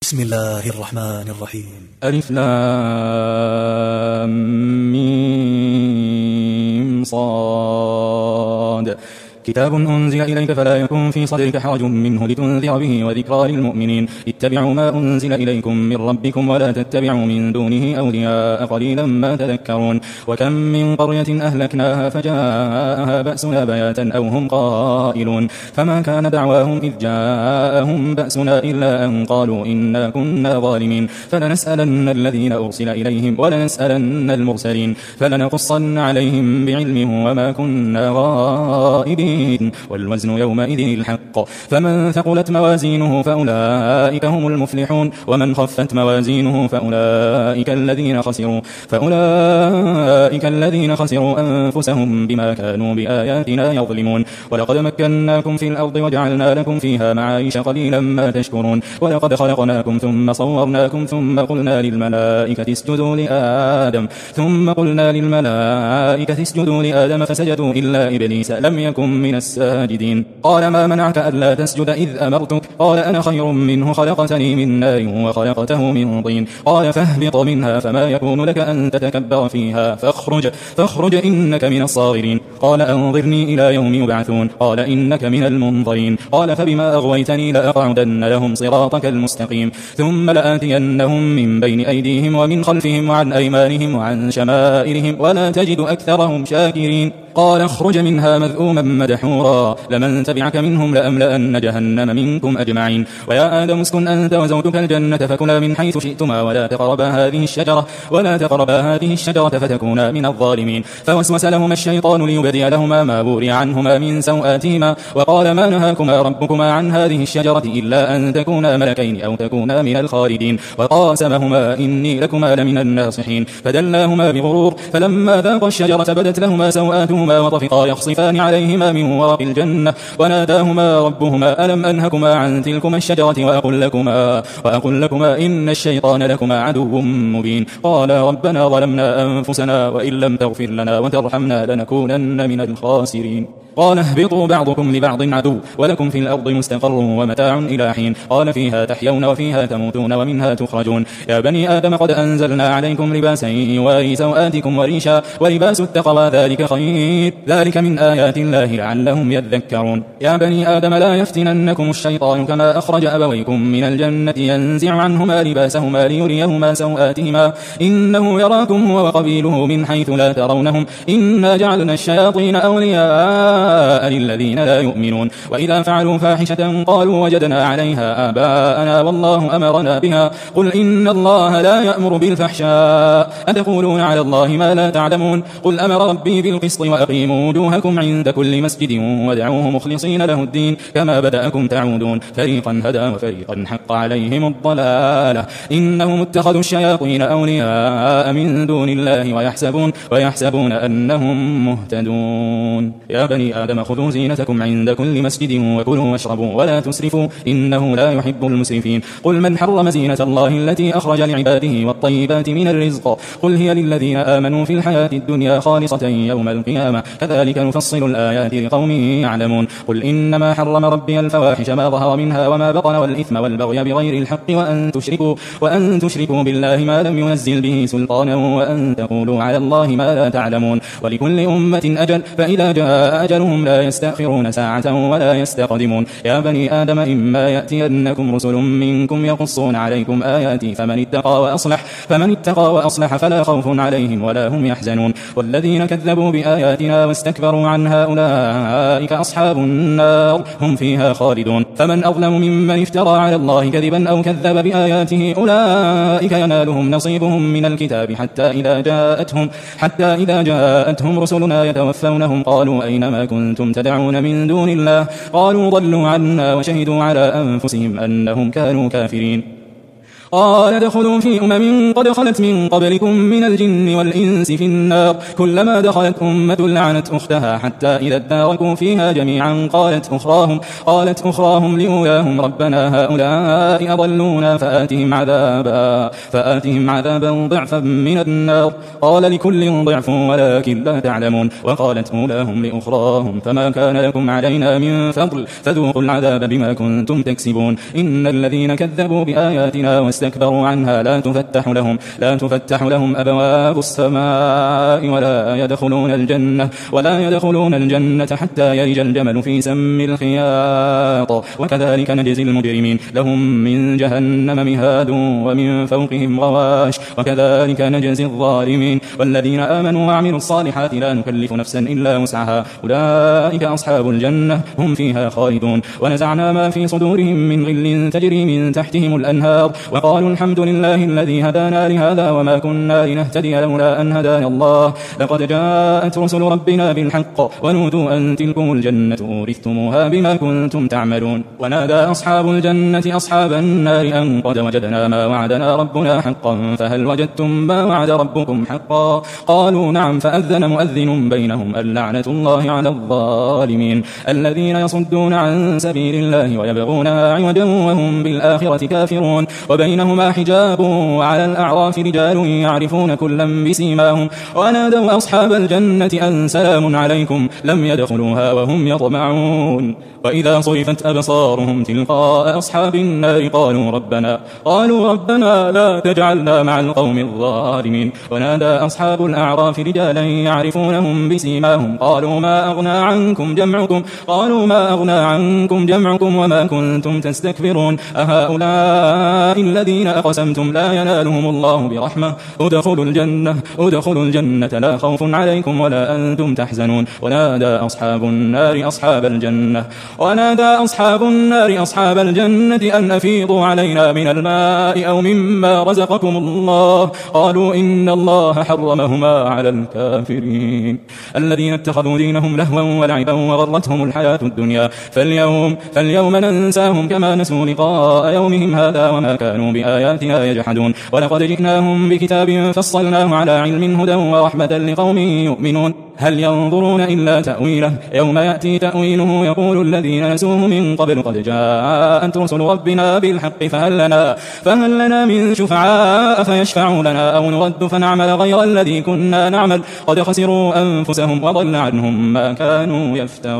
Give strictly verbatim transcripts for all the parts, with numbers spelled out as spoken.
بسم الله الرحمن الرحيم. ألف لام ميم صاد. كتاب أنزل إليك فلا يكن في صدرك حرج منه لتنذر به وذكرى للمؤمنين. اتبعوا ما أنزل إليكم من ربكم ولا تتبعوا من دونه أولياء قليلا ما تذكرون. وكم من قرية أهلكناها فجاءها بأسنا بياتا أو هم قائلون فما كان دعواهم إذ جاءهم بأسنا إلا أن قالوا إنا كنا ظالمين. فلنسألن الذين أرسل إليهم ولنسألن المرسلين فلنقصن عليهم بعلم وما كنا غائبين. والوزن يومئذ الحق. فمن ثقلت موازينه فأولئك هم المفلحون ومن خفت موازينه فأولئك الذين خسروا فأولئك الذين خسروا أنفسهم بما كانوا بآياتنا يظلمون. ولقد مكناكم في الأرض وجعلنا لكم فيها معايش قليلا ما تشكرون. ولقد خلقناكم ثم صورناكم ثم قلنا للملائكة اسجدوا لآدم ثم قلنا للملائكة اسجدوا لآدم فسجدوا إلا إبليس لم يكن من الساجدين. قال ما منعك ألا تسجد إذ أمرتك؟ قال أنا خير منه خلقتني من نار وخلقته من طين. قال فاهبط منها فما يكون لك أن تتكبر فيها فاخرج فاخرج إنك من الصاغرين. قال أنظرني إلى يوم يبعثون. قال إنك من المنظرين. قال فبما أغويتني لأقعدن لهم صراطك المستقيم ثم لآتينهم من بين أيديهم ومن خلفهم وعن أيمانهم وعن شمائلهم ولا تجد أكثرهم شاكرين. قال اخرج منها مذءوما مدحورا لمن تبعك منهم لأملأن جهنم منكم أجمعين. ويا آدم اسكن أنت وزوجك الجنة فكلا من حيث شئتما ولا تقربا هذه الشجرة ولا تقربا هذه الشجرة فتكونا من الظالمين. فوسوس لهما الشيطان ليبدي لهما ما بوري عنهما من سوآتهما وقال ما نهاكما ربكما عن هذه الشجرة إلا أن تكونا ملكين أو تكونا من الخالدين. وقاسمهما إني لكما لمن الناصحين فدلاهما بغرور فلما ذاقا الشجرة بدت لهما سوآتهما وطفقا يخصفان عليهما من ورق الجنة وناداهما ربهما ألم أنهكما عن تلكما الشجرة وأقل لكما, وأقل لكما إن الشيطان لكما عدو مبين. قال ربنا ظلمنا أنفسنا وإن لم تغفر لنا وترحمنا لنكونن من الخاسرين. قال اهبطوا بعضكم لبعض عدو ولكم في الأرض مستقر ومتاع إلى حين. قال فيها تحيون وفيها تموتون ومنها تخرجون. يا بني آدم قد أنزلنا عليكم لباسا يواري سوآتكم وريشا ولباس التقوى ذلك خير ذلك من آيات الله لعلهم يذكرون. يا بني آدم لا يفتننكم الشيطان كما أخرج أبويكم من الجنة ينزع عنهما لباسهما ليريهما سوآتهما إنه يراكم هو وقبيله من حيث لا ترونهم إنا جعلنا الشياطين أولياء للذين لا يؤمنون. وإذا فعلوا فاحشة قالوا وجدنا عليها آباءنا والله أمرنا بها قل إن الله لا يأمر بالفحشاء أتقولون على الله ما لا تعلمون. قل أمر ربي بالقسط وأقيموا وجوهكم عند كل مسجد وادعوه مخلصين له الدين كما بدأكم تعودون. فريقا هدى وفريقا حق عليهم الضلالة إنهم اتخذوا الشياطين أولياء من دون الله ويحسبون, ويحسبون أنهم مهتدون. يا بني آدم خذوا زينتكم عند كل مسجد وكلوا واشربوا ولا تسرفوا إنه لا يحب المسرفين. قل من حرم زينة الله التي أخرج لعباده والطيبات من الرزق قل هي للذين آمنوا في الحياة الدنيا خالصة يوم القيامة كذلك نفصل الآيات لقوم يعلمون. قل إنما حرم ربي الفواحش ما ظهر منها وما بطن والإثم والبغي بغير الحق وأن تشركوا, وأن تشركوا بالله ما لم ينزل به سلطانا وأن تقولوا على الله ما لا تعلمون. ولكل أمة أجل فإذا جاء أجلهم لا يستأخرون ساعة ولا يستقدمون. يا بني آدم إما يأتينكم رسل منكم يقصون عليكم آياتي فمن اتقى وأصلح, فمن اتقى وأصلح فلا خوف عليهم ولا هم يحزنون. والذين كذبوا بآياتنا واستكبروا عنها أولئك أصحاب النار هم فيها خالدون. فمن أظلم ممن افترى على الله كذبا أو كذب بآياته أولئك ينالهم نصيبهم من الكتاب حتى إذا جاءتهم, حتى إذا جاءتهم رسلنا يتوفونهم قالوا أينما كنتم تدعون من دون الله قالوا ضلوا عنا وشهدوا على أنفسهم أنهم كانوا كافرين. قال ادخلوا في أمم قد خلت من قبلكم من الجن والإنس في النار كلما دخلت أمة لعنت أختها حتى إذا اداركوا فيها جميعا قالت أخراهم قالت أخراهم لأولاهم ربنا هؤلاء أضلونا فآتهم عذابا فآتهم عذابا ضعفا من النار قال لكل ضعف ولكن لا تعلمون وقالت أولاهم لأخراهم فما كان لكم علينا من فضل فذوقوا العذاب بما كنتم تكسبون إن الذين كذبوا بآياتنا واستكبروا عنها لا تفتح لهم لا تفتح لهم أبواب السماء ولا يدخلون الجنة ولا يدخلون الجنة حتى يلج الجمل في سم الخياط وكذلك نجزي المجرمين لهم من جهنم مهاد ومن فوقهم غواش وكذلك نجزي الظالمين والذين آمنوا وعملوا الصالحات لا نكلف نفسا إلا وسعها أولئك أصحاب الجنة هم فيها خالدون ونزعنا ما في صدورهم من غل تجري من تحتهم الأنهار وقالوا الحمد لله الذي هدانا لهذا وما كنا لنهتدي لولا أن هدانا الله لقد جاءت رسل ربنا بالحق ونودوا أن تلكم الجنة أورثتموها بما كنتم تعملون ونادى أصحاب الجنة أصحاب النار أن قد وجدنا ما وعدنا ربنا حقا فهل وجدتم ما وعد ربكم حقا قالوا نعم فأذن مؤذن بينهم اللعنة الله على الظالمين الذين يصدون عن سبيل الله ويبغونها عوجا وهم بالآخرة كافرون وبينهما حجاب وعلى الأعراف رجال يعرفون كلا بسيماهم ونادوا أصحاب الجنة أن سلام عليكم لم يدخلوها وهم يطمعون وإذا صرفت أبصارهم تلقاء أصحاب النار قالوا ربنا قالوا ربنا لا تجعلنا مع القوم الظالمين ونادى أصحاب الأعراف رجالا يعرفونهم بسيماهم قالوا ما أغنى عنكم جمعكم قالوا ما أغنى عنكم جمعكم وما كنتم تستكبرون أهؤلاء الذين أقسمتم لا ينالهم الله برحمة ادخلوا الجنة ادخلوا الجنة لا خوف عليكم ولا أنتم تحزنون ونادى أصحاب النار أصحاب الجنة ونادى أصحاب النار أصحاب الجنة أن أفيضوا علينا من الماء أو مما رزقكم الله قالوا إن الله حرمهما على الكافرين الذين اتخذوا دينهم لهوا ولعبا وغرتهم الحياة الدنيا فاليوم, فاليوم ننساهم كما نسوا لقاء يومهم هذا وما كانوا بآياتنا يجحدون ولقد جئناهم بكتاب فصلناه على علم هدى ورحمة لقوم يؤمنون هل ينظرون إلا تأويله يوم يأتي تأويله يقول الذين نسوه من قبل قد جاءت رسل ربنا بالحق فهل لنا, فهل لنا من شفعاء فيشفعوا لنا أو نرد فنعمل غير الذي كنا نعمل قد خسروا أنفسهم وضل عنهم ما كانوا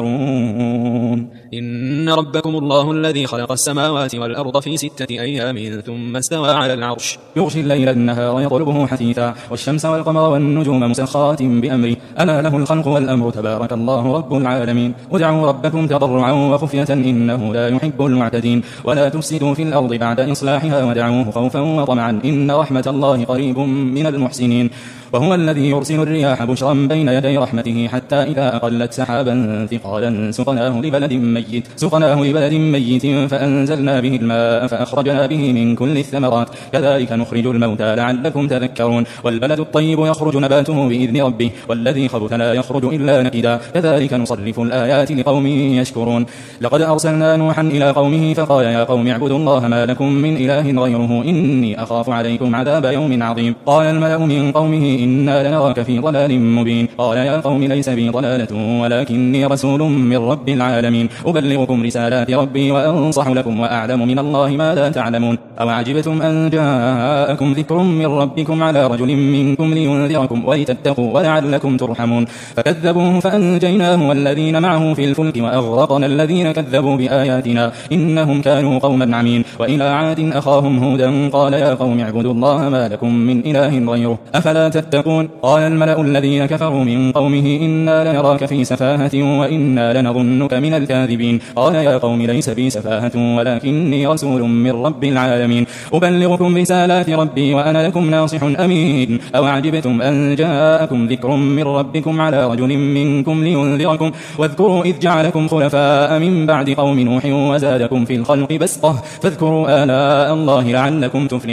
يفترون إن ربكم الله الذي خلق السماوات والأرض في ستة أيام ثم استوى على العرش يغشي الليل النهار يطلبه حثيثا والشمس والقمر والنجوم مسخات بأمره ألا له الخلق والأمر تبارك الله رب العالمين ادعوا ربكم تضرعا وخفية إنه لا يحب المعتدين ولا تفسدوا في الأرض بعد إصلاحها ودعوه خوفا وطمعا إن رحمة الله قريب من المحسنين وهو الذي يرسل الرياح بشرا بين يدي رحمته حتى إذا أقلت سحابا ثقالا سقناه لبلد ميت سقناه لبلد ميت فأنزلنا به الماء فأخرجنا به من كل الثمرات كذلك نخرج الموتى لعلكم تذكرون والبلد الطيب يخرج نباته بإذن ربه والذي خبث لا يخرج إلا نكدا كذلك نصرف الآيات لقوم يشكرون لقد أرسلنا نوحا إلى قومه فقال يا قوم اعبدوا الله ما لكم من إله غيره إني أخاف عليكم عذاب يوم عظيم قال الملأ من قومه إنا لنراك في ضلال مبين قال يا قوم ليس بي ضلالة ولكني رسول من رب العالمين أبلغكم رسالات ربي وأنصح لكم وأعلم من الله ما لا تعلمون أو عجبتم أن جاءكم ذكر من ربكم على رجل منكم لينذركم ولتتقوا ولعلكم ترحمون فكذبوه فأنجيناه والذين معه في الفلك وأغرقنا الذين كذبوا بآياتنا إنهم كانوا قوما عمين وإلى عاد أخاهم هودا قال يا قوم اعبدوا الله ما لكم من إله غيره أفلا تتقون قال الملأ الذين كفروا من قومه إنا لنراك في سفاهة وإنا لنظنك من الكاذبين قال يا قوم ليس بي سفاهة ولكني رسول من رب العالمين أبلغكم رسالات ربي وأنا لكم ناصح أمين أو عجبتم أن جاءكم ذكر من ربكم على رجل منكم لينذركم واذكروا إذ جعلكم خلفاء من بعد قوم نوح وزادكم في الخلق بسطة فاذكروا آلاء الله لعلكم تفلحون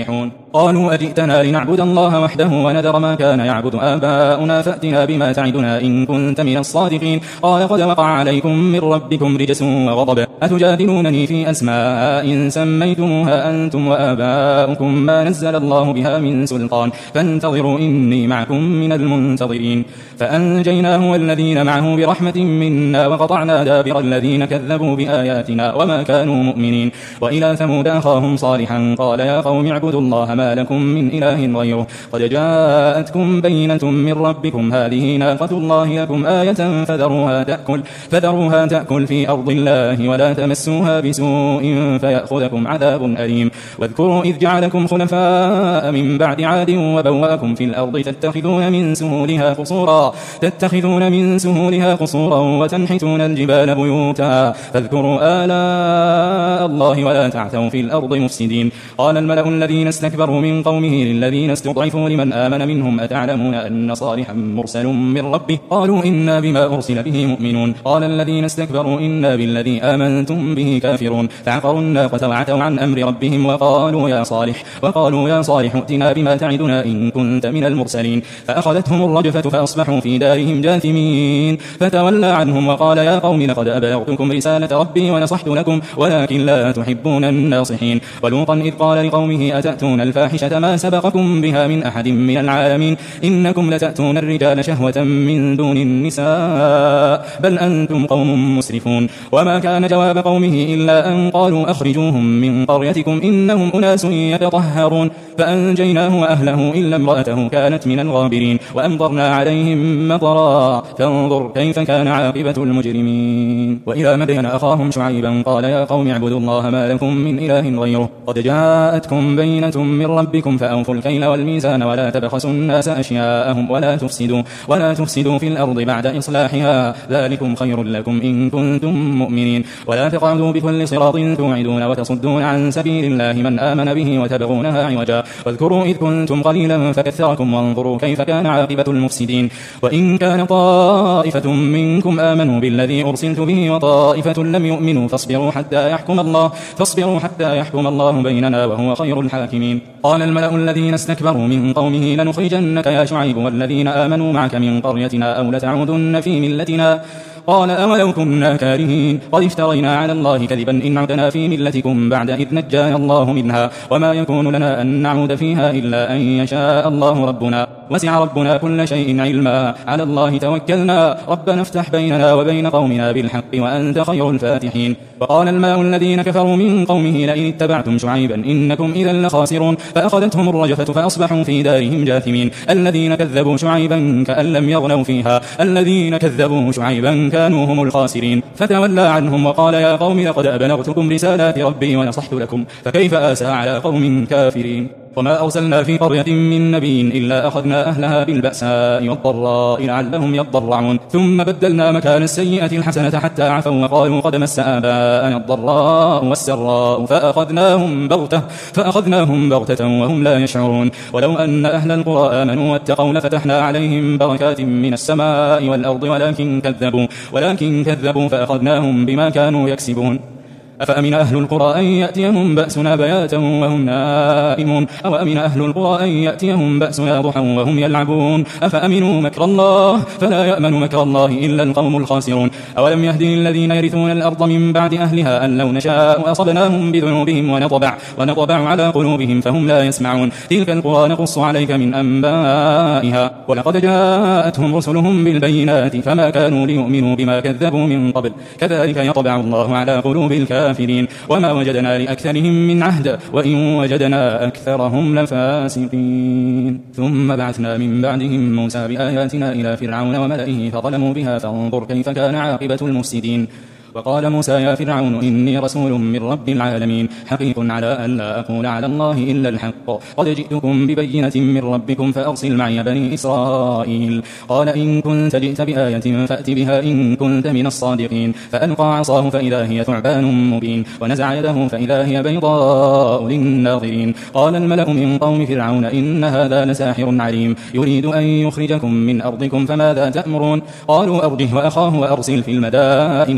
قالوا أجئتنا لنعبد الله وحده ونذر ما كان يعبد آباؤنا فأتنا بما تعدنا إن كنت من الصادقين قال قد وقع عليكم من ربكم رجس وغضب أتجادلونني في أسماء سميتموها أنتم وآباؤكم ما نزل الله بها من سلطان فانتظروا إني معكم من المنتظرين فأنجيناه والذين معه برحمة منا وقطعنا دابر الذين كذبوا بآياتنا وما كانوا مؤمنين وإلى ثمود أخاهم صالحا قال يا قوم اعبدوا الله ما لكم من إله غيره قد جاءتكم بينة من ربكم هذه ناقة الله لكم آية فذروها تأكل, فذروها تأكل في أرض الله ولا تمسوها بسوء فيأخذكم عذاب أليم واذكروا إذ جعلكم خلفاء من بعد عاد وبوأكم في الأرض تتخذون من سهولها قصورا تتخذون من سهولها قصورا وتنحتون الجبال بيوتا فاذكروا آلاء الله ولا تعثوا في الأرض مفسدين قال الملأ الذين استكبروا من قومه للذين استضعفوا لمن آمن منهم أتعلمون أن صالحا مرسل من ربه قالوا إنا بما أرسل به مؤمنون قال الذين استكبروا إنا بالذي آمنتم به كافرون فعقروا الناقة وعتوا عن أمر ربهم وقالوا يا صالح وقالوا يا صالح ائتنا بما تعدنا إن كنت من المرسلين فأخذتهم الرجفة فأصبحوا في دارهم جاثمين فتولى عنهم وقال يا قوم لقد أبلغتكم رسالة ربي ونصحت لكم ولكن لا تحبون الناصحين ولوطا إذ قال لقومه أتأتون الفاحشة ما سبقكم بها من أحد من العالمين إنكم لتأتون الرجال شهوة من دون النساء بل أنتم قوم مسرفون وما كان جواب قومه إلا أن قالوا أخرجوهم من قريتكم إنهم أناس يتطهرون فأنجيناه وأهله إلا امرأته كانت من الغابرين وأمطرنا عليهم مطرا فانظر كيف كان عاقبة المجرمين وإلى مدين أخاهم شعيبا قال يا قوم اعبدوا الله ما لكم من إله غيره قد جاءتكم بينة من ربكم فأوفوا الكيل والميزان ولا تبخسوا الناس أشياءهم ولا تفسدوا, ولا تفسدوا في الأرض بعد إصلاحها ذلكم خير لكم إن كنتم مؤمنين ولا تقعدوا بكل صراط توعدون وتصدون عن سبيل الله من آمن به وتبغونها عوجا واذكروا إذ كنتم قليلا فكثركم وانظروا كيف كان عاقبة المفسدين وإن كان طائفة منكم آمنوا بالذي أرسلت به وطائفة لم يؤمنوا فاصبروا حتى يحكم الله فاصبروا حتى يحكم الله بيننا وهو خير الحاكمين قال الملأ الذين استكبروا من قومه لنخرجنك يا شعيب والذين آمنوا معك من قريتنا أو لتعودن في ملتنا قال أولو كنا كارهين قد افترينا على الله كذبا إن عدنا في ملتكم بعد إذ نجانا الله منها وما يكون لنا أن نعود فيها إلا أن يشاء الله ربنا وسع ربنا كل شيء علما على الله توكلنا ربنا افتح بيننا وبين قومنا بالحق وأنت خير الفاتحين وقال الملأ الذين كفروا من قومه لئن اتبعتم شعيبا إنكم إذا لخاسرون فأخذتهم الرجفة فأصبحوا في دارهم جاثمين الذين كذبوا شعيبا كأن لم يغنوا فيها الذين كذبوا شعيبا كانوا هم الخاسرين فتولى عنهم وقال يا قوم لقد أبلغتكم رسالات ربي ونصحت لكم فكيف آسى على قوم كافرين وما أرسلنا في قرية من نبي إلا أخذنا أهلها بالبأساء والضراء لعلهم يضرعون ثم بدلنا مكان السيئة الحسنة حتى عفوا وقالوا قد مس آباءنا الضراء والسراء فأخذناهم بغتة, فأخذناهم بغتة وهم لا يشعرون ولو أن أهل القرى آمنوا واتقوا لفتحنا عليهم بركات من السماء والأرض ولكن كذبوا, ولكن كذبوا فأخذناهم بما كانوا يكسبون أفأمن أهل القرى أن يأتيهم بأسنا بياتا وهم نائمون أو أمن أهل القرى أن يأتيهم بأسنا ضحى وهم يلعبون أفأمنوا مكر الله فلا يأمن مكر الله إلا القوم الخاسرون أولم يهدي الذين يرثون الأرض من بعد أهلها أن لو نشاء أصبناهم بذنوبهم ونطبع, ونطبع على قلوبهم فهم لا يسمعون تلك القرى نقص عليك من أنبائها ولقد جاءتهم رسلهم بالبينات فما كانوا ليؤمنوا بما كذبوا من قبل كذلك يطبع الله على قلوب الكافرين وما وجدنا لأكثرهم من عهد وإن وجدنا أكثرهم لفاسقين ثم بعثنا من بعدهم موسى بآياتنا إلى فرعون وملئه فظلموا بها فانظر كيف كان عاقبة المفسدين وقال موسى يا فرعون إني رسول من رب العالمين حقيق على أن لا أقول على الله إلا الحق قد جئتكم ببينة من ربكم فأرسل معي بني إسرائيل قال إن كنت جئت بآية فأت بها إن كنت من الصادقين فألقى عصاه فإذا هي ثعبان مبين ونزع يده فإذا هي بيضاء للناظرين قال الملأ من قوم فرعون إن هذا لساحر عليم يريد أن يخرجكم من أرضكم فماذا تأمرون قالوا أرجه وأخاه وأرسل في المدائن حاشرين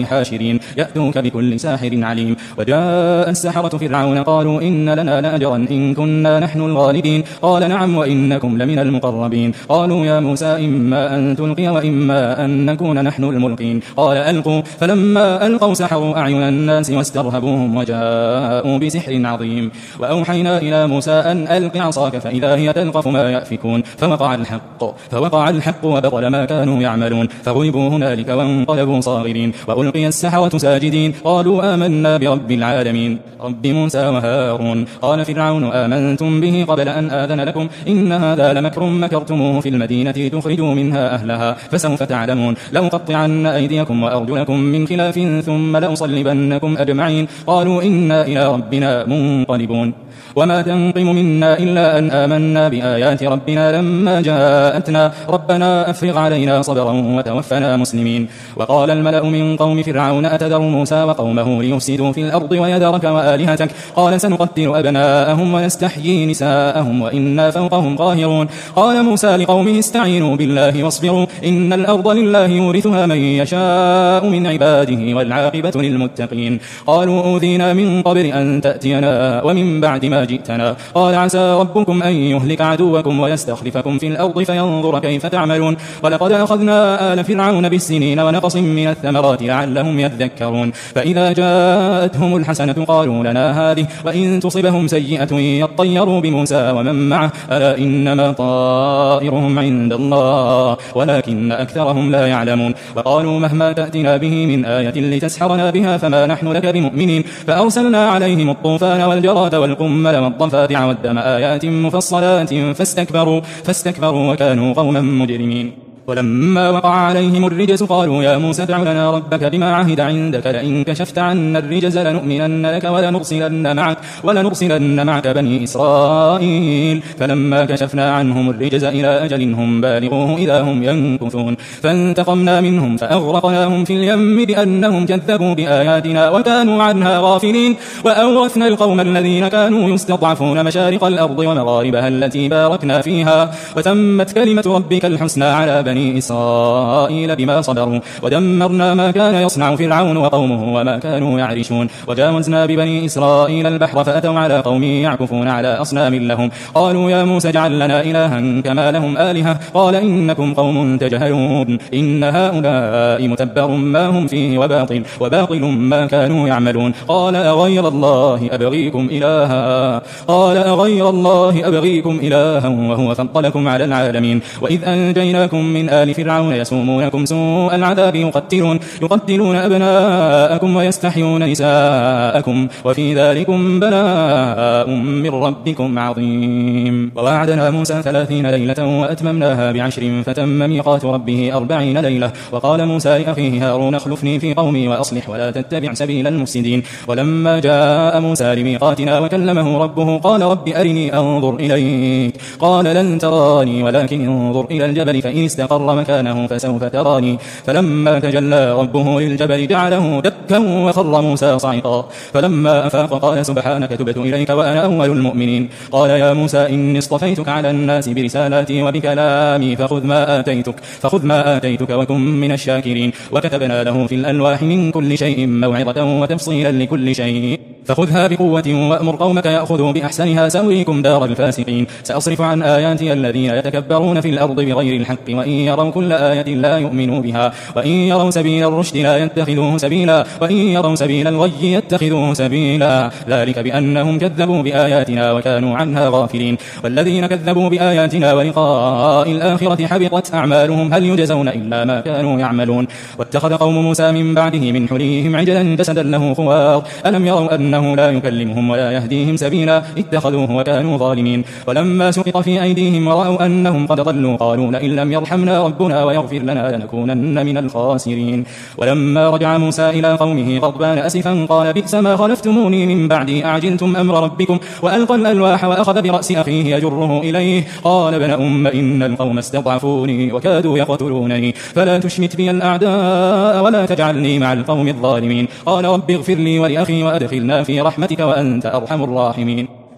الكاهنين يأتوك بكل ساحر عليم. وجاء السحرة فرعون قالوا إن لنا لأجرا إن كنا نحن الغالبين. قال نعم وإنكم لمن المقربين. قالوا يا موسى إما أن تلقي وإما أن نكون نحن الملقين. قال ألقوا. فلما ألقوا سحروا أعين الناس واسترهبوهم وجاءوا بسحر عظيم. وأوحينا إلى موسى أن ألق عصاك فإذا هي تلقف ما يأفكون فوقع الحق فوقع الحق وبطل ما كانوا يعملون فغلبوا هنالك وانقلبوا صاغرين. وألقي السحرة ساجدين قالوا آمنا برب العالمين رب موسى وهارون. قال فرعون آمنتم به قبل أن آذن لكم إن هذا لمكر مكرتموه في المدينة تخرجوا منها أهلها فسوف تعلمون. لأقطعن أيديكم وأرجلكم من خلاف ثم لأصلبنكم أجمعين. قالوا إنا إلى ربنا منقلبون. وما تنقم منا إلا أن آمنا بآيات ربنا لما جاءتنا ربنا أفرغ علينا صبرا وتوفنا مسلمين. وقال الملأ من قوم فرعون أتذر موسى وقومه ليفسدوا في الأرض ويذرك وآلهتك قال سنقتل أبناءهم ونستحيي نساءهم وإنا فوقهم قاهرون. قال موسى لقومه استعينوا بالله واصبروا إن الأرض لله يورثها من يشاء من عباده والعاقبة للمتقين. قالوا أوذينا من قبل أن تأتينا ومن بعد ما جئتنا. قال عسى ربكم أن يهلك عدوكم ويستخلفكم في الأرض فينظر كيف تعملون. ولقد أخذنا آل فرعون بالسنين ونقص من الثمرات لعلهم يذكرون. فإذا جاءتهم الحسنة قالوا لنا هذه وإن تصبهم سيئة يطيروا بموسى ومن معه ألا إنما طائرهم عند الله ولكن أكثرهم لا يعلمون. وقالوا مهما تأتنا به من آية لتسحرنا بها فما نحن لك بمؤمنين. فأرسلنا عليهم الطوفان والجراد والقمل والضفادع والدم آيات مفصلات فاستكبروا, فاستكبروا وكانوا قوما مجرمين. ولما وقع عليهم الرجز قالوا يا موسى ادع لنا ربك بما عهد عندك لئن كشفت عنا الرجز لنؤمنن لك ولنرسلن معك, ولنرسلن معك بني إسرائيل. فلما كشفنا عنهم الرجز إلى أجل هم بالغوه إذا هم ينكثون فانتقمنا منهم فأغرقناهم في اليم بأنهم كذبوا بآياتنا وكانوا عنها غافلين. وأورثنا القوم الذين كانوا يستضعفون مشارق الأرض ومغاربها التي باركنا فيها وتمت كلمة ربك الحسنى على بني إسرائيل بما صبروا ودمرنا ما كان يصنع فرعون وقومه وما كانوا يعرشون. وجاوزنا ببني إسرائيل البحر فأتوا على قوم يعكفون على أصنام لهم قالوا يا موسى اجعل لنا إلها كما لهم آلهة قال إنكم قوم تجهلون إن هؤلاء متبر ما هم فيه وباطل, وباطل ما كانوا يعملون. قال أغير الله أبغيكم إلها قال أغير الله أبغيكم إلها وهو فضلكم على العالمين. وإذ أنجيناكم من آل فرعون يسومونكم سوء العذاب يقتلون, يقتلون أبناءكم ويستحيون نساءكم وفي ذلكم بلاء من ربكم عظيم. ووعدنا موسى ثلاثين ليلة وأتممناها بعشر فتم ميقات ربه أربعين ليلة. وقال موسى لأخيه هارون اخلفني في قومي وأصلح ولا تتبع سبيل المفسدين. ولما جاء موسى لميقاتنا وكلمه ربه قال رب أرني أنظر إليك قال لن تراني ولكن انظر إلى الجبل فإن استقر مكانه فسوف تراني. فلما تجلى ربه للجبل جعله دكا وخر موسى صعقا. فلما أفاق قال سبحانك تبت إليك وأنا أول المؤمنين. قال يا موسى إني اصطفيتك على الناس برسالاتي وبكلامي فخذ ما آتيتك, فخذ ما آتيتك وكن من الشاكرين. وكتبنا له في الألواح من كل شيء موعظة وتفصيلا لكل شيء فخذها بقوة وأمر قومك يأخذوا بأحسنها سأريكم دار الفاسقين. سأصرف عن آياتي الذين يتكبرون في الأرض بغير الحق وإن يروا كل آية لا يؤمنوا بها وإن يروا سبيل الرشد لا يتخذوه سبيلا وإن يروا سبيل الغي يتخذوه سبيلا ذلك بأنهم كذبوا بآياتنا وكانوا عنها غافلين. والذين كذبوا بآياتنا ولقاء الآخرة حبطت أعمالهم هل يجزون إلا ما كانوا يعملون. واتخذ قوم موسى من بعده من حليهم عجلا جسدا له خوار ألم يروا أنه لا يكلمهم ولا يهديهم سبيلا اتخذوه وكانوا ظالمين. ولما سقط في أيديهم ورأوا أنهم قد ضلوا قالوا لئن لم يرحمنا ربنا ويغفر لنا لنكونن من الخاسرين. ولما رجع موسى إلى قومه غضبان أسفا قال بئس ما خلفتموني من بعدي أعجلتم أمر ربكم. وألقى الألواح وأخذ برأس أخيه يجره إليه قال ابن أم إن القوم استضعفوني وكادوا يقتلونني فلا تشمت بي الأعداء ولا تجعلني مع القوم الظالمين. قال رب اغفر لي ولأخي وأدخلنا في رحمتك وأنت أرحم الراحمين.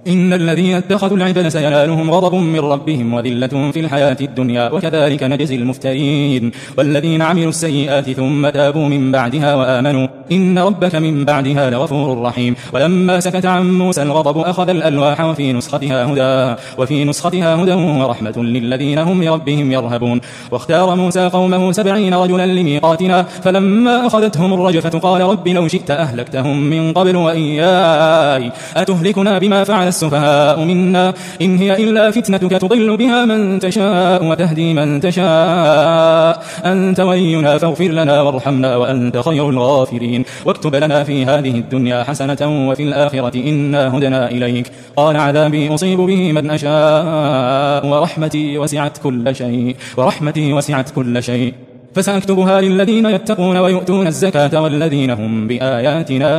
إن الذين اتخذوا العجل سينالهم غضب من ربهم وذلة في الحياة الدنيا وكذلك نجزي المفترين والذين عملوا السيئات ثم تابوا من بعدها وآمنوا إن ربك من بعدها لغفور رحيم ولما سكت عن موسى الغضب أخذ الألواح وفي نسختها هدى وفي نسختها هدى ورحمة للذين هم لربهم يرهبون واختار موسى قومه سبعين رجلا لميقاتنا فلما أخذتهم الرجفة قال رب لو شئت أهلكتهم من قبل وإياي أتهلكنا بما فعل السفهاء منا إن هي إلا فتنتك تضل بها من تشاء وتهدي من تشاء أنت ولينا فاغفر لنا وارحمنا وأنت خير الغافرين واكتب لنا في هذه الدنيا حسنة وفي الآخرة إنا هدنا إليك قال عذابي أصيب به من أشاء ورحمتي وسعت كل شيء ورحمتي وسعت كل شيء فسأكتبها للذين يتقون ويؤتون الزكاة والذين هم بآياتنا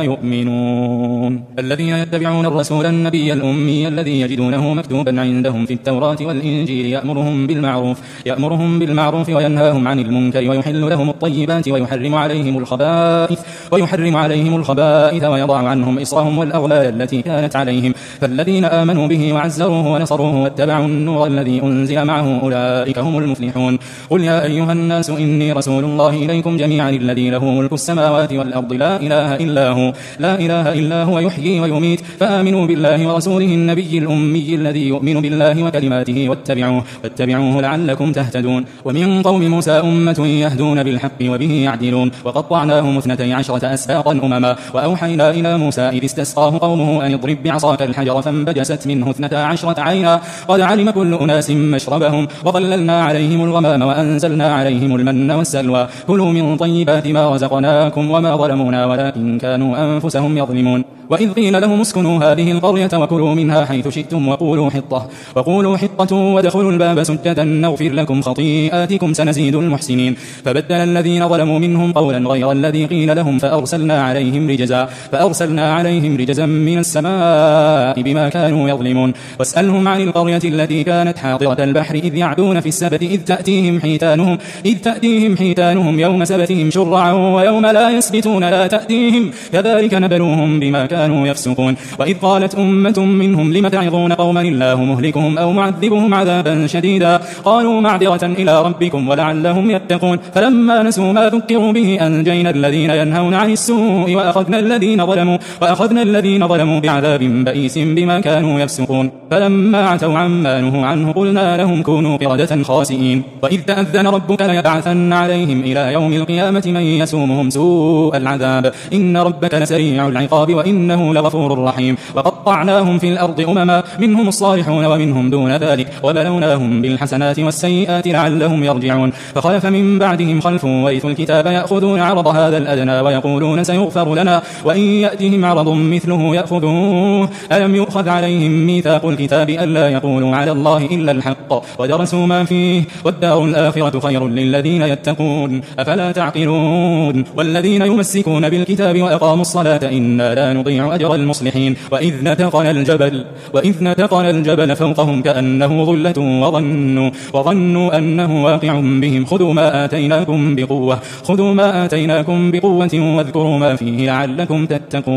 يؤمنون الذين يتبعون الرسول النبي الأمي الذي يجدونه مكتوبا عندهم في التوراة والإنجيل يأمرهم بالمعروف يأمرهم بالمعروف وينهاهم عن المنكر ويحل لهم الطيبات ويحرم عليهم الخبائث ويحرم عليهم الخبائث ويضع عنهم إصرهم والأغلال التي كانت عليهم فالذين آمنوا به وعزروه ونصروه واتبعوا النور الذي أنزل معه أولئك هم المفلحون قل يا أيها الناس إني رسول الله إليكم جميعا الذي له ملك السماوات والأرض لا إله إلا هو لا إله إلا هو يحيي ويميت فآمنوا بالله ورسوله النبي الأمي الذي يؤمن بالله وكلماته واتبعوه واتبعوه لعلكم تهتدون ومن قوم موسى أمة يهدون بالحق وبه يعدلون وقطعناهم اثنتي عشرة أسباطا أمما وأوحينا إلى موسى إذ استسقاه قومه أن اضرب بعصاك الحجر فانبجست منه اثنتا عشرة عينا قد علم كل أناس مشربهم وظللنا عليهم الغمام وأنزلنا عليهم المن والسلوى كلوا من طيبات ما رزقناكم وما ظلمونا ولكن كانوا أنفسهم يظلمون وإذ قيل لهم اسكنوا هذه القرية وكلوا منها حيث شئتم وقولوا حطة وقولوا حطة وادخلوا الباب سجدا نغفر لكم خطيئاتكم سنزيد المحسنين فبدل الذين ظلموا منهم قولا غير الذي قيل لهم فأرسلنا عليهم رجزا فأرسلنا عليهم رجزا من السماء بما كانوا يظلمون واسألهم عن القرية التي كانت حاضرة البحر إذ يعدون في السبت إذ تأتيهم حيتانهم إذ تأتيهم حيتانهم يوم سبتهم شرعا ويوم لا يسبتون لا تأتيهم كذلك نبلوهم بما كانوا يفسقون وإذ قالت أمة منهم لم تعظون قوما الله مهلكهم أو معذبهم عذابا شديدا قالوا معذرة إلى ربكم ولعلهم يتقون فلما نسوا ما ذكروا به أنجينا الذين ينهون عن السوء وأخذنا الذين ظلموا وأخذنا الذين ظلموا بعذاب بئيس بما كانوا يفسقون فلما عتوا عما نهوا عنه قلنا لهم كونوا قردة خاسئين وإذ تأذن ربك ليبعثن عليهم إلى يوم القيامة من يسومهم سوء العذاب إن ربك لسريع العقاب وإنه لغفور رحيم وقطعناهم في الأرض أمما منهم الصالحون ومنهم دون ذلك وبلوناهم بالحسنات والسيئات لعلهم يرجعون فخلف من بعدهم خلف ورثوا الكتاب يأخذون عرض هذا الأدنى ويقولون سيغفر لنا وإن يأتهم عرض مثله يأخذوه ألم يؤخذ عليهم ميثاق الكتاب ألا يقولوا على الله إلا الحق ودرسوا ما فيه والدار الآخرة خير للذين يتقون أفلا تعقلون والذين يمسكون بالكتاب وأقاموا الصلاة إنا لا نضيع أجر المصلحين وإذ نتقنا الجبل وإذ نتقنا الجبل فوقهم كأنه ظلة وظنوا وظنوا أنه واقع بهم خذوا ما آتيناكم بقوة خذوا ما آتيناكم بقوة واذكروا ما فيه لعلكم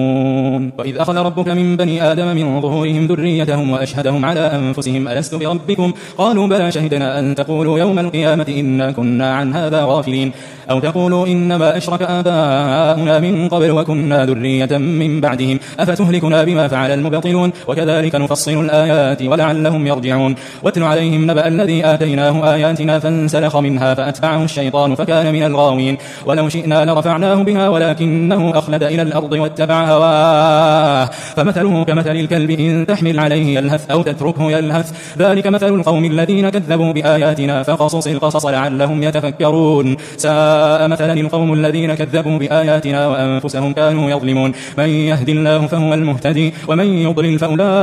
تتقون وإذ أخذ ربك من بني آدم من ظهورهم ذريتهم وأشهدهم على أنفسهم ألست بربكم قالوا بلى شهدنا أن تقولوا يوم القيامة إنا كنا عن هذا غافلين أو تقولوا إنما أشرك آباؤنا من قبل وكنا ذرية من بعدهم أفتهلكنا بما فعل المبطلون وكذلك نفصل الآيات ولعلهم يرجعون واتل عليهم نبأ الذي آتيناه آياتنا فانسلخ منها فأتبعه الشيطان فكان من الغاوين ولو شئنا لرفعناه بها ولكنه أخلد إلى الأرض واتبع هواه فمثله كمثل الكلب إن تحمل عليه يلهث أو تتركه يلهث ذلك مثل القوم الذين كذبوا بآياتنا فقصص القصص لعلهم يتفكرون ساء مثلا القوم الذين كذبوا بآياتنا وأنفسهم كانوا يظلمون من يهدي الله فهو المهتدي ومن يضلل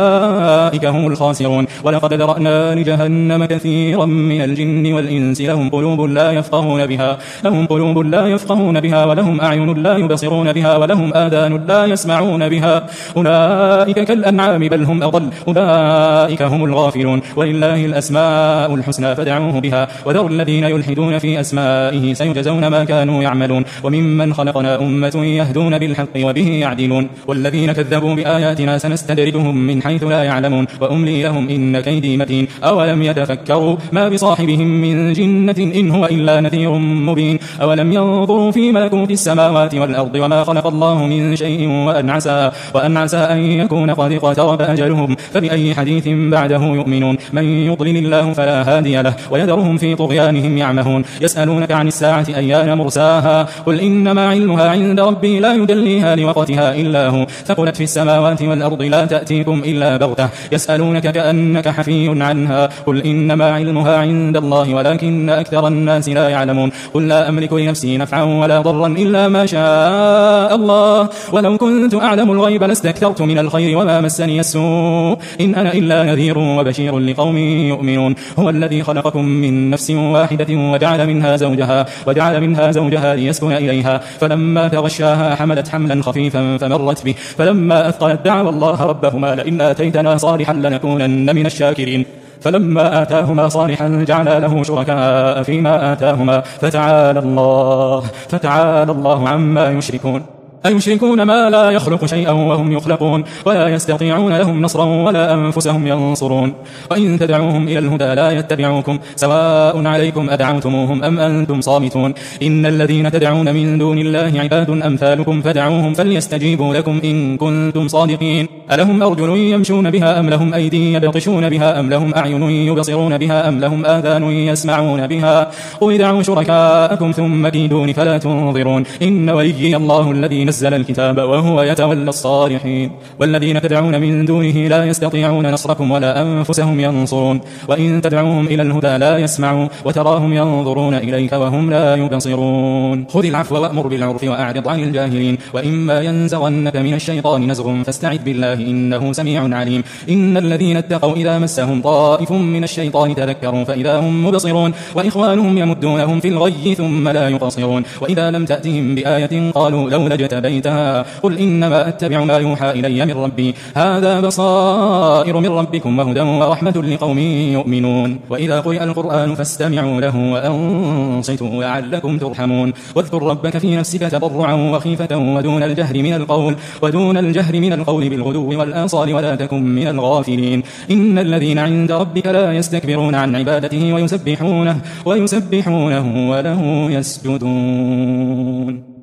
فأولئك هم الخاسرون ولقد ذرأنا لجهنم كثيرا من الجن والإنس لهم قلوب لا يفقهون بها لهم قلوب لا يفقهون بها ولهم أعين لا يبصرون بها ولهم آذان لا يسمعون بها أولئك كالأنعام بل هم أضل أولئك هم الغافلون ولله الأسماء الحسنى فدعوه بها وذروا الذين يلحدون في أسماء أوليائه سيجزون ما كانوا يعملون وممن خلقنا أمة يهدون بالحق وبه يعدلون والذين كذبوا بآياتنا سنستدرجهم من حيث لا يعلمون وأملي لهم إن كيدي متين أولم يتفكروا ما بصاحبهم من جنة إن هو إلا نذير مبين أولم ينظروا في ملكوت السماوات والأرض وما خلق الله من شيء وأن عسى, وأن عسى أن يكون قد اقترب أجلهم فبأي حديث بعده يؤمنون من يضلل الله فلا هادي له ويذرهم في طغيانهم يعمهون يسألونك عن الساعة أيان مرساها قل إنما علمها عند ربي لا يجليها لوقتها إلا هو ثقلت في السماوات والأرض لا تأتيكم إلا بغتة يسألونك كأنك حفي عنها قل إنما علمها عند الله ولكن أكثر الناس لا يعلمون قل لا أملك لنفسي نفعا ولا ضرا إلا ما شاء الله ولو كنت أعلم الغيب لاستكثرت من الخير وما مسني السوء إن أنا إلا نذير وبشير لقوم يؤمنون هو الذي خلقكم من نفس واحدة وجعل منها زوجها وجعل منها زوجها ليسكن إليها فلما تغشاها حملت حملا خفيفا فمرت به فلما أثقلت دعوا الله ربهما لئن آتيتنا صالحا لنكونن من الشاكرين فلما آتاهما صالحا جعل له شركاء فيما آتاهما فتعالى الله فتعالى الله عما يشركون أيشركون ما لا يخلق شيئا وهم يخلقون ولا يستطيعون لهم نصرا ولا أنفسهم ينصرون وإن تدعوهم إلى الهدى لا يتبعوكم سواء عليكم أدعوتموهم أم أنتم صامتون إن الذين تدعون من دون الله عباد أمثالكم فدعوهم فليستجيبوا لكم إن كنتم صادقين ألهم أرجل يمشون بها أم لهم أيدي يبطشون بها أم لهم أعين يبصرون بها أم لهم آذان يسمعون بها قل ادعوا شركاءكم ثم كيدون فلا تنظرون إن وليي الله الذي نزل الكتاب وهو يتولى الصالحين والذين تدعون من دونه لا يستطيعون نصركم ولا أنفسهم ينصرون وإن تدعوهم إلى الهدى لا يسمعوا وتراهم ينظرون إليك وهم لا يبصرون خذ العفو وأمر بالعرف وأعرض عن الجاهلين وإما ينزغنك من الشيطان نزغ فاستعذ بالله إنه سميع عليم إن الذين اتقوا إذا مسهم طائف من الشيطان تذكروا فإذا هم مبصرون وإخوانهم يمدونهم في الغي ثم لا يقصرون وإذا لم تأتهم بآية قالوا لولا اجتبيتها قل إنما أتبع ما يوحى إلي من ربي هذا بصائر من ربكم وهدى ورحمة لقوم يؤمنون وإذا قرئ القرآن فاستمعوا له وأنصتوا لعلكم ترحمون واذكر ربك في نفسك تضرعا وخيفة ودون الجهر من القول ودون الجهر من القول بالغدو والآصال ولا تكن من الغافلين إن الذين عند ربك لا يستكبرون عن عبادته ويسبحونه ويسبحونه وله يسجدون